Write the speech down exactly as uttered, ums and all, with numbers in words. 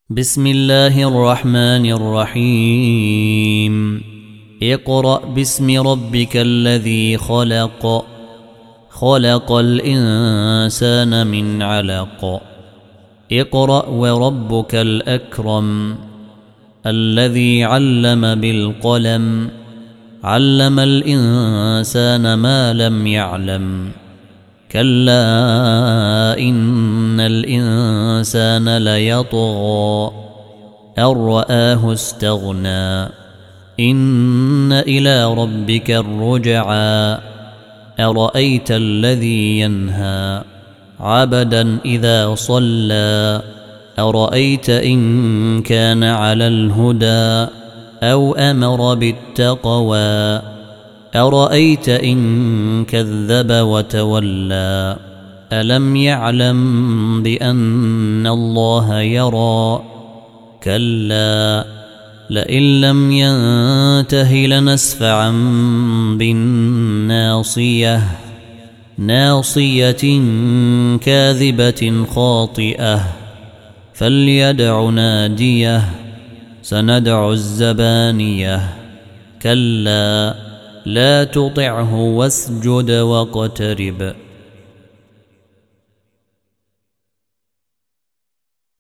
بسم الله الرحمن الرحيم اقرأ باسم ربك الذي خلق خلق الإنسان من علق اقرأ وربك الأكرم الذي علم بالقلم علم الإنسان ما لم يعلم كلا إن الإنسان ليطغى أن رآه استغنى إن إلى ربك الرجعى أرأيت الذي ينهى عبدا إذا صلى أرأيت إن كان على الهدى أو أمر بالتقوى أرأيت إن كذب وتولى ألم يعلم بأن الله يرى كلا لئن لم ينته لنسفعا بالناصية ناصية كاذبة خاطئة فليدع ناديه سندع الزبانية كلا لا تطعه واسجد واقترب